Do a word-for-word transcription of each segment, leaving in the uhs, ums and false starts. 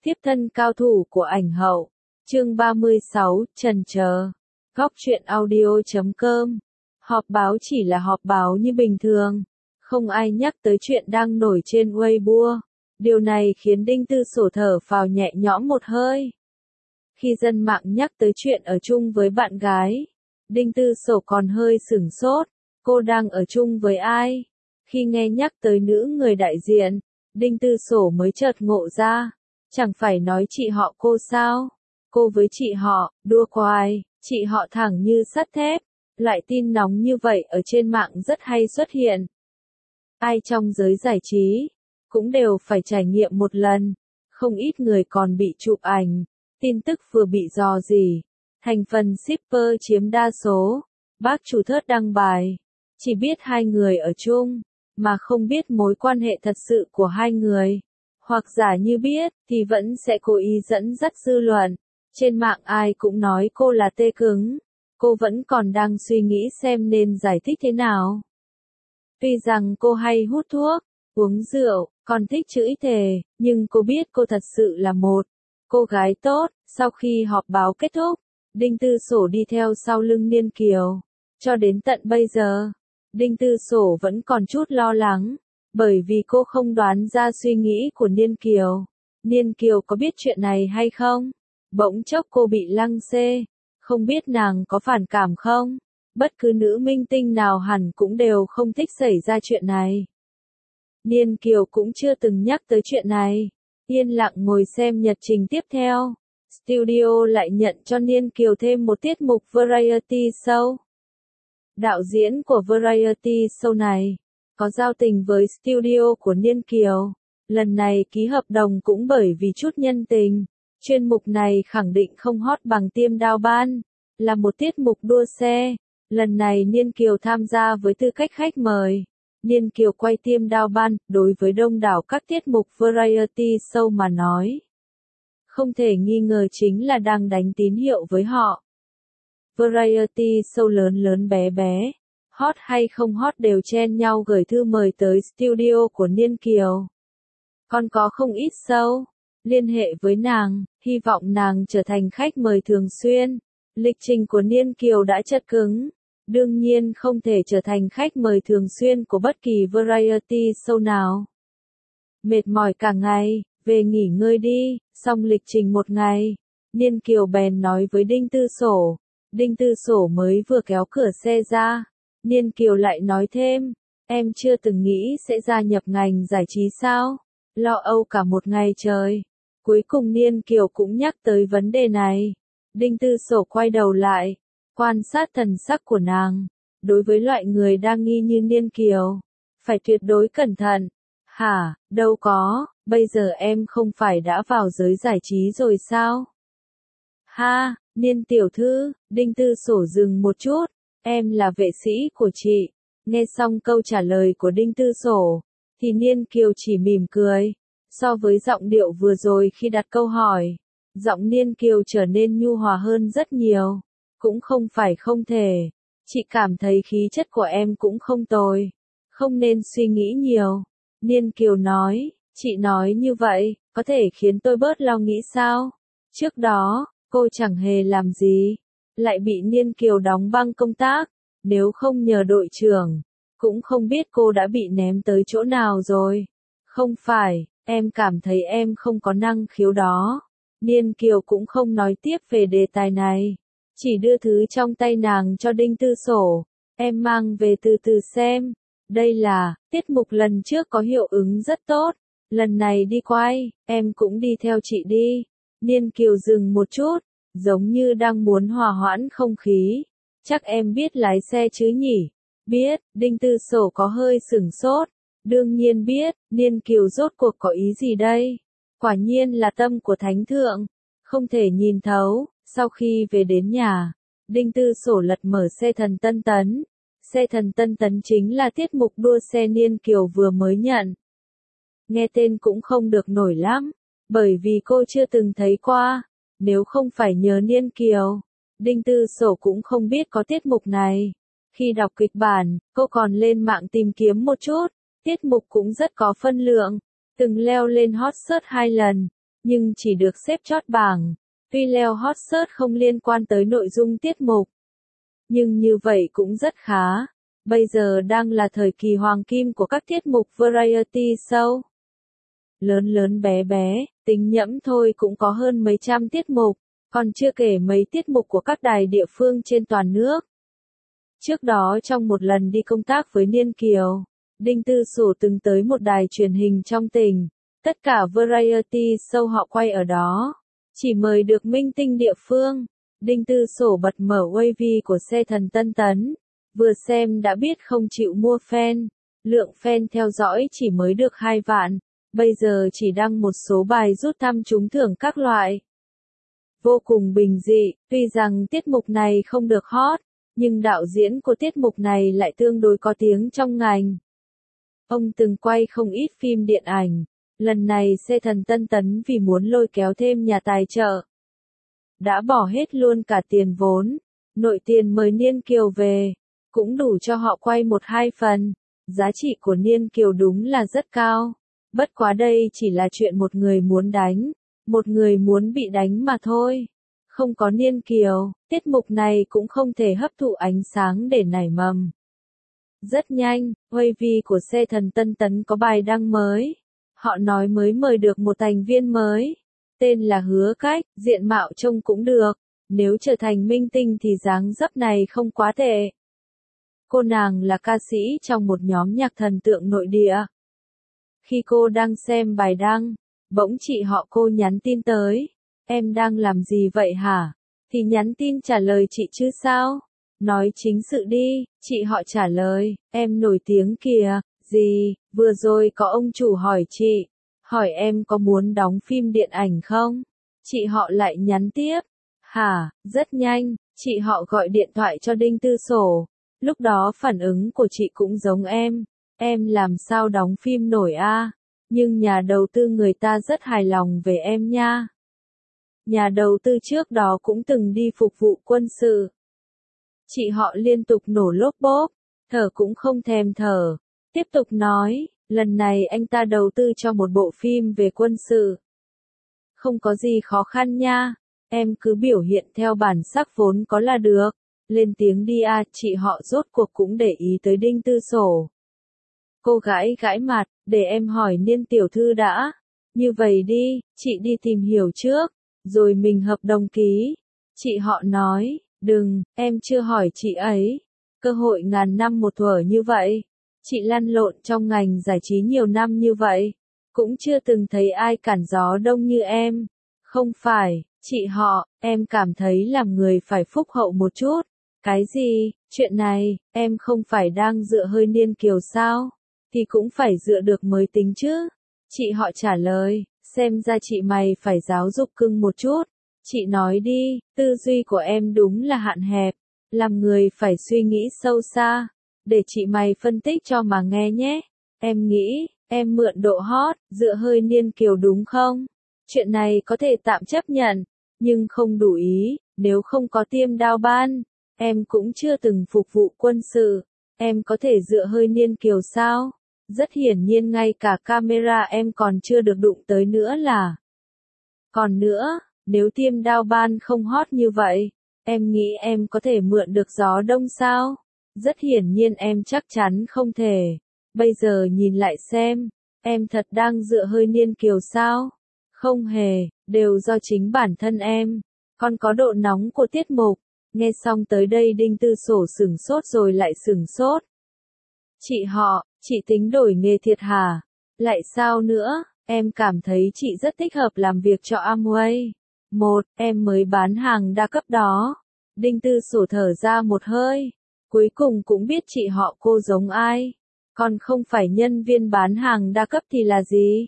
Tiếp thân cao thủ của ảnh hậu. Chương ba mươi sáu, trần chờ. Góc truyện audio chấm com. Họp báo chỉ là họp báo như bình thường. Không ai nhắc tới chuyện đang nổi trên Weibo. Điều này khiến Đinh Tư Sổ thở phào nhẹ nhõm một hơi. Khi dân mạng nhắc tới chuyện ở chung với bạn gái, Đinh Tư Sổ còn hơi sửng sốt. Cô đang ở chung với ai? Khi nghe nhắc tới nữ người đại diện, Đinh Tư Sổ mới chợt ngộ ra. Chẳng phải nói chị họ cô sao? Cô với chị họ, đua quài, chị họ thẳng như sắt thép. Loại tin nóng như vậy ở trên mạng rất hay xuất hiện. Ai trong giới giải trí cũng đều phải trải nghiệm một lần. Không ít người còn bị chụp ảnh, tin tức vừa bị dò dỉ. Thành phần shipper chiếm đa số. Bác chủ thớt đăng bài, chỉ biết hai người ở chung, mà không biết mối quan hệ thật sự của hai người. Hoặc giả như biết, thì vẫn sẽ cố ý dẫn dắt dư luận. Trên mạng ai cũng nói cô là tê cứng. Cô vẫn còn đang suy nghĩ xem nên giải thích thế nào. Tuy rằng cô hay hút thuốc, uống rượu, còn thích chữ thề, nhưng cô biết cô thật sự là một cô gái tốt. Sau khi họp báo kết thúc, Đinh Tư Sổ đi theo sau lưng Niên Kiều. Cho đến tận bây giờ, Đinh Tư Sổ vẫn còn chút lo lắng. Bởi vì cô không đoán ra suy nghĩ của Niên Kiều. Niên Kiều có biết chuyện này hay không? Bỗng chốc cô bị lăng xê. Không biết nàng có phản cảm không? Bất cứ nữ minh tinh nào hẳn cũng đều không thích xảy ra chuyện này. Niên Kiều cũng chưa từng nhắc tới chuyện này. Yên lặng ngồi xem nhật trình tiếp theo. Studio lại nhận cho Niên Kiều thêm một tiết mục variety show. Đạo diễn của variety show này có giao tình với studio của Niên Kiều. Lần này ký hợp đồng cũng bởi vì chút nhân tình. Chuyên mục này khẳng định không hot bằng Tiêm Đao Ban, là một tiết mục đua xe. Lần này Niên Kiều tham gia với tư cách khách mời. Niên Kiều quay Tiêm Đao Ban, đối với đông đảo các tiết mục variety show mà nói. Không thể nghi ngờ chính là đang đánh tín hiệu với họ. Variety show lớn lớn bé bé, hot hay không hot đều chen nhau gửi thư mời tới studio của Niên Kiều. Còn có không ít show liên hệ với nàng, hy vọng nàng trở thành khách mời thường xuyên. Lịch trình của Niên Kiều đã chật cứng, đương nhiên không thể trở thành khách mời thường xuyên của bất kỳ variety show nào. Mệt mỏi cả ngày, về nghỉ ngơi đi. Xong lịch trình một ngày, Niên Kiều bèn nói với Đinh Tư Sổ. Đinh Tư Sổ mới vừa kéo cửa xe ra, Niên Kiều lại nói thêm, em chưa từng nghĩ sẽ gia nhập ngành giải trí sao? Lo âu cả một ngày trời. Cuối cùng Niên Kiều cũng nhắc tới vấn đề này. Đinh Tư Sổ quay đầu lại, quan sát thần sắc của nàng. Đối với loại người đa nghi như Niên Kiều, phải tuyệt đối cẩn thận. Hả, đâu có, bây giờ em không phải đã vào giới giải trí rồi sao? Ha, Niên tiểu thư. Đinh Tư Sổ dừng một chút, em là vệ sĩ của chị. Nghe xong câu trả lời của Đinh Tư Sổ, thì Niên Kiều chỉ mỉm cười. So với giọng điệu vừa rồi khi đặt câu hỏi, giọng Niên Kiều trở nên nhu hòa hơn rất nhiều. Cũng không phải không thể. Chị cảm thấy khí chất của em cũng không tồi. Không nên suy nghĩ nhiều. Niên Kiều nói, chị nói như vậy, có thể khiến tôi bớt lo nghĩ sao? Trước đó, cô chẳng hề làm gì, lại bị Niên Kiều đóng băng công tác. Nếu không nhờ đội trưởng, cũng không biết cô đã bị ném tới chỗ nào rồi. Không phải, em cảm thấy em không có năng khiếu đó. Niên Kiều cũng không nói tiếp về đề tài này, chỉ đưa thứ trong tay nàng cho Đinh Tư Sổ. Em mang về từ từ xem. Đây là, tiết mục lần trước có hiệu ứng rất tốt. Lần này đi quay, em cũng đi theo chị đi. Niên Kiều dừng một chút, giống như đang muốn hòa hoãn không khí. Chắc em biết lái xe chứ nhỉ? Biết. Đinh Tư Sổ có hơi sửng sốt. Đương nhiên biết. Niên Kiều rốt cuộc có ý gì đây? Quả nhiên là tâm của thánh thượng, không thể nhìn thấu. Sau khi về đến nhà, Đinh Tư Sổ lật mở xe thần Tân Tấn. Xe thần Tân Tấn chính là tiết mục đua xe Niên Kiều vừa mới nhận. Nghe tên cũng không được nổi lắm, bởi vì cô chưa từng thấy qua. Nếu không phải nhờ Niên Kiều, Đinh Tư Sổ cũng không biết có tiết mục này. Khi đọc kịch bản, cô còn lên mạng tìm kiếm một chút. Tiết mục cũng rất có phân lượng, từng leo lên hot search hai lần. nhưng chỉ được xếp chót bảng. Tuy leo hot search không liên quan tới nội dung tiết mục, nhưng như vậy cũng rất khá. Bây giờ đang là thời kỳ hoàng kim của các tiết mục variety show. Lớn lớn bé bé, tính nhẫm thôi cũng có hơn mấy trăm tiết mục, còn chưa kể mấy tiết mục của các đài địa phương trên toàn nước. Trước đó trong một lần đi công tác với Niên Kiều, Đinh Tư Sổ từng tới một đài truyền hình trong tỉnh. Tất cả variety show họ quay ở đó, chỉ mời được minh tinh địa phương. Đinh Tư Sổ bật mở Wavy của xe thần Tân Tấn, vừa xem đã biết không chịu mua fan. Lượng fan theo dõi chỉ mới được hai vạn, bây giờ chỉ đăng một số bài rút thăm trúng thưởng các loại. Vô cùng bình dị, tuy rằng tiết mục này không được hot, nhưng đạo diễn của tiết mục này lại tương đối có tiếng trong ngành. Ông từng quay không ít phim điện ảnh, lần này xe thần Tân Tấn vì muốn lôi kéo thêm nhà tài trợ, đã bỏ hết luôn cả tiền vốn, nội tiền mời Niên Kiều về, cũng đủ cho họ quay một hai phần. Giá trị của Niên Kiều đúng là rất cao, bất quá đây chỉ là chuyện một người muốn đánh, một người muốn bị đánh mà thôi. Không có Niên Kiều, tiết mục này cũng không thể hấp thụ ánh sáng để nảy mầm. Rất nhanh, Wavy của xe thần Tân Tấn có bài đăng mới. Họ nói mới mời được một thành viên mới, tên là Hứa Cách, diện mạo trông cũng được, nếu trở thành minh tinh thì dáng dấp này không quá tệ. Cô nàng là ca sĩ trong một nhóm nhạc thần tượng nội địa. Khi cô đang xem bài đăng, bỗng chị họ cô nhắn tin tới, em đang làm gì vậy hả? Thì nhắn tin trả lời chị chứ sao? Nói chính sự đi, chị họ trả lời, em nổi tiếng kìa. Gì, vừa rồi có ông chủ hỏi chị, hỏi em có muốn đóng phim điện ảnh không? Chị họ lại nhắn tiếp, hả, rất nhanh, chị họ gọi điện thoại cho Đinh Tư Sổ. Lúc đó phản ứng của chị cũng giống em, em làm sao đóng phim nổi a? Nhưng nhà đầu tư người ta rất hài lòng về em nha. Nhà đầu tư trước đó cũng từng đi phục vụ quân sự. Chị họ liên tục nổ lốp bốp, thở cũng không thèm thở. Tiếp tục nói, lần này anh ta đầu tư cho một bộ phim về quân sự. Không có gì khó khăn nha, em cứ biểu hiện theo bản sắc vốn có là được. Lên tiếng đi à, chị họ rốt cuộc cũng để ý tới Đinh Tư Sổ. Cô gãi gãi mặt, để em hỏi Niên tiểu thư đã. Như vậy đi, chị đi tìm hiểu trước, rồi mình hợp đồng ký. Chị họ nói, đừng, em chưa hỏi chị ấy. Cơ hội ngàn năm một thuở như vậy. Chị lăn lộn trong ngành giải trí nhiều năm như vậy, cũng chưa từng thấy ai cản gió đông như em. Không phải, chị họ, em cảm thấy làm người phải phúc hậu một chút. Cái gì, chuyện này, em không phải đang dựa hơi Niên Kiều sao? Thì cũng phải dựa được mới tính chứ. Chị họ trả lời, xem ra chị mày phải giáo dục cưng một chút. Chị nói đi, tư duy của em đúng là hạn hẹp, làm người phải suy nghĩ sâu xa. Để chị mày phân tích cho mà nghe nhé. Em nghĩ, em mượn độ hot, dựa hơi Niên Kiều đúng không? Chuyện này có thể tạm chấp nhận, nhưng không đủ ý, nếu không có tiêm đao ban, em cũng chưa từng phục vụ quân sự, em có thể dựa hơi Niên Kiều sao? Rất hiển nhiên ngay cả camera em còn chưa được đụng tới nữa là. Còn nữa, nếu tiêm đao ban không hot như vậy, em nghĩ em có thể mượn được gió đông sao? Rất hiển nhiên em chắc chắn không thể. Bây giờ nhìn lại xem, em thật đang dựa hơi Niên Kiều sao? Không hề, đều do chính bản thân em. Còn có độ nóng của tiết mục. Nghe xong tới đây Đinh Tư Sổ sửng sốt rồi lại sửng sốt. Chị họ, chị tính đổi nghề thiệt hả? Lại sao nữa? Em cảm thấy chị rất thích hợp làm việc cho Amway. Một, em mới bán hàng đa cấp đó. Đinh Tư Sổ thở ra một hơi. Cuối cùng cũng biết chị họ cô giống ai. Còn không phải nhân viên bán hàng đa cấp thì là gì?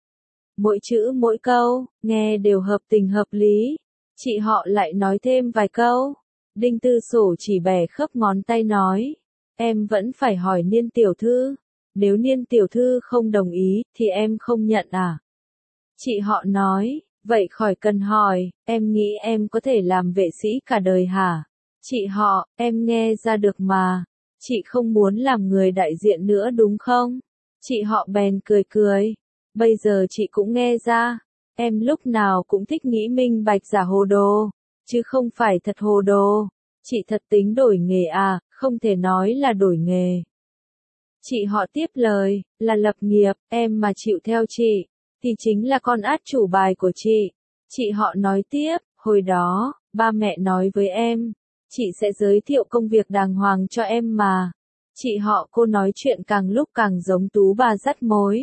Mỗi chữ mỗi câu, nghe đều hợp tình hợp lý. Chị họ lại nói thêm vài câu. Đinh Tư Sổ chỉ bẻ khớp ngón tay nói. Em vẫn phải hỏi Niên tiểu thư. Nếu Niên tiểu thư không đồng ý, thì em không nhận à? Chị họ nói, vậy khỏi cần hỏi, em nghĩ em có thể làm vệ sĩ cả đời hả? Chị họ, em nghe ra được mà. Chị không muốn làm người đại diện nữa đúng không? Chị họ bèn cười cười. Bây giờ chị cũng nghe ra. Em lúc nào cũng thích nghĩ minh bạch giả hồ đồ, chứ không phải thật hồ đồ. Chị thật tính đổi nghề à, không thể nói là đổi nghề. Chị họ tiếp lời, là lập nghiệp, em mà chịu theo chị, thì chính là con át chủ bài của chị. Chị họ nói tiếp, hồi đó, ba mẹ nói với em, chị sẽ giới thiệu công việc đàng hoàng cho em mà. Chị họ cô nói chuyện càng lúc càng giống tú bà dắt mối.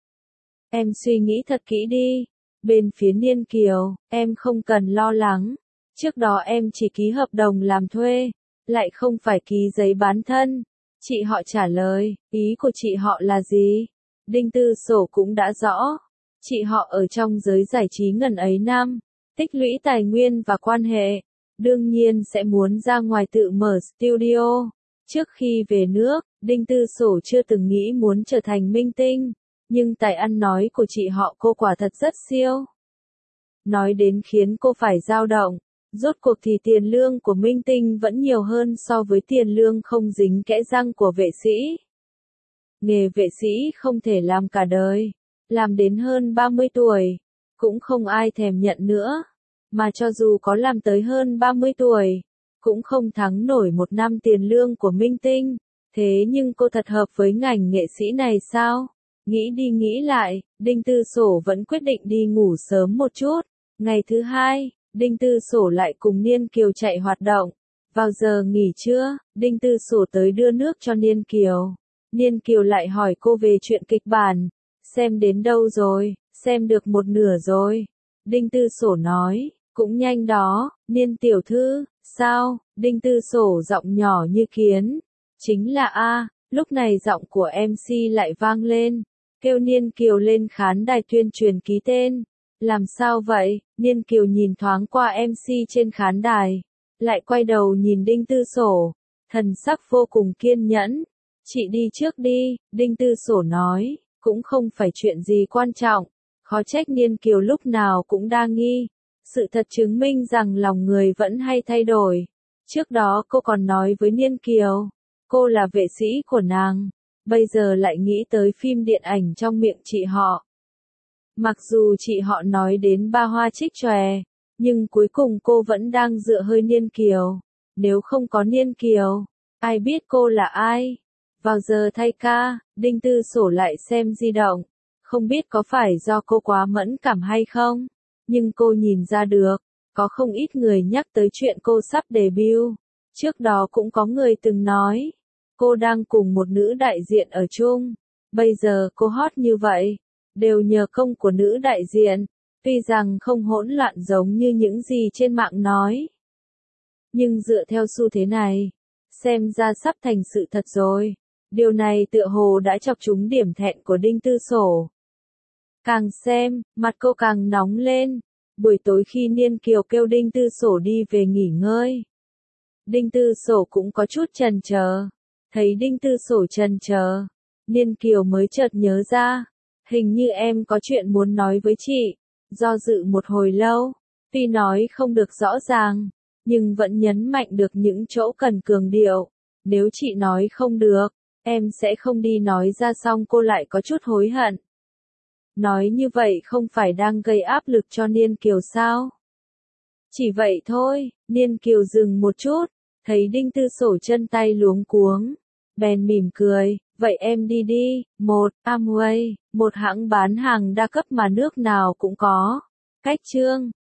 Em suy nghĩ thật kỹ đi. Bên phía Niên Kiều, em không cần lo lắng. Trước đó em chỉ ký hợp đồng làm thuê, lại không phải ký giấy bán thân. Chị họ trả lời, ý của chị họ là gì? Đinh Tư Sổ cũng đã rõ. Chị họ ở trong giới giải trí ngần ấy năm, tích lũy tài nguyên và quan hệ, đương nhiên sẽ muốn ra ngoài tự mở studio. Trước khi về nước, Đinh Tư Sổ chưa từng nghĩ muốn trở thành minh tinh, nhưng tài ăn nói của chị họ cô quả thật rất siêu. Nói đến khiến cô phải dao động, rốt cuộc thì tiền lương của minh tinh vẫn nhiều hơn so với tiền lương không dính kẽ răng của vệ sĩ. Nghề vệ sĩ không thể làm cả đời, làm đến hơn ba mươi tuổi, cũng không ai thèm nhận nữa, mà cho dù có làm tới hơn ba mươi tuổi, cũng không thắng nổi một năm tiền lương của minh tinh. Thế nhưng cô thật hợp với ngành nghệ sĩ này sao? Nghĩ đi nghĩ lại, Đinh Tư Sổ vẫn quyết định đi ngủ sớm một chút. Ngày thứ hai, Đinh Tư Sổ lại cùng Niên Kiều chạy hoạt động. Vào giờ nghỉ trưa, Đinh Tư Sổ tới đưa nước cho Niên Kiều. Niên Kiều lại hỏi cô về chuyện kịch bản. Xem đến đâu rồi? Xem được một nửa rồi. Đinh Tư Sổ nói, cũng nhanh đó, Niên tiểu thư, sao? Đinh Tư Sổ giọng nhỏ như kiến. Chính là A, lúc này giọng của em xê lại vang lên. Kêu Niên Kiều lên khán đài tuyên truyền ký tên. Làm sao vậy? Niên Kiều nhìn thoáng qua em xê trên khán đài, lại quay đầu nhìn Đinh Tư Sổ, thần sắc vô cùng kiên nhẫn. Chị đi trước đi, Đinh Tư Sổ nói, cũng không phải chuyện gì quan trọng, khó trách Niên Kiều lúc nào cũng đa nghi. Sự thật chứng minh rằng lòng người vẫn hay thay đổi. Trước đó cô còn nói với Niên Kiều, cô là vệ sĩ của nàng, bây giờ lại nghĩ tới phim điện ảnh trong miệng chị họ. Mặc dù chị họ nói đến ba hoa trích chòe, nhưng cuối cùng cô vẫn đang dựa hơi Niên Kiều. Nếu không có Niên Kiều, ai biết cô là ai? Vào giờ thay ca, Đinh Tư Sổ lại xem di động. Không biết có phải do cô quá mẫn cảm hay không? Nhưng cô nhìn ra được, có không ít người nhắc tới chuyện cô sắp debut. Trước đó cũng có người từng nói, cô đang cùng một nữ đại diện ở chung. Bây giờ cô hot như vậy, đều nhờ công của nữ đại diện, tuy rằng không hỗn loạn giống như những gì trên mạng nói. Nhưng dựa theo xu thế này, xem ra sắp thành sự thật rồi. Điều này tựa hồ đã chọc trúng điểm thẹn của Đinh Tư Sổ. Càng xem, mặt cô càng nóng lên. Buổi tối khi Niên Kiều kêu Đinh Tư Sổ đi về nghỉ ngơi, Đinh Tư Sổ cũng có chút chần chờ. Thấy Đinh Tư Sổ chần chờ, Niên Kiều mới chợt nhớ ra, hình như em có chuyện muốn nói với chị. Do dự một hồi lâu, tuy nói không được rõ ràng, nhưng vẫn nhấn mạnh được những chỗ cần cường điệu. Nếu chị nói không được, em sẽ không đi nói ra, xong cô lại có chút hối hận. Nói như vậy không phải đang gây áp lực cho Niên Kiều sao? Chỉ vậy thôi. Niên Kiều dừng một chút, thấy Đinh Tư Sổ chân tay luống cuống, bèn mỉm cười, vậy em đi đi. Một, Amway, một hãng bán hàng đa cấp mà nước nào cũng có. Cách chương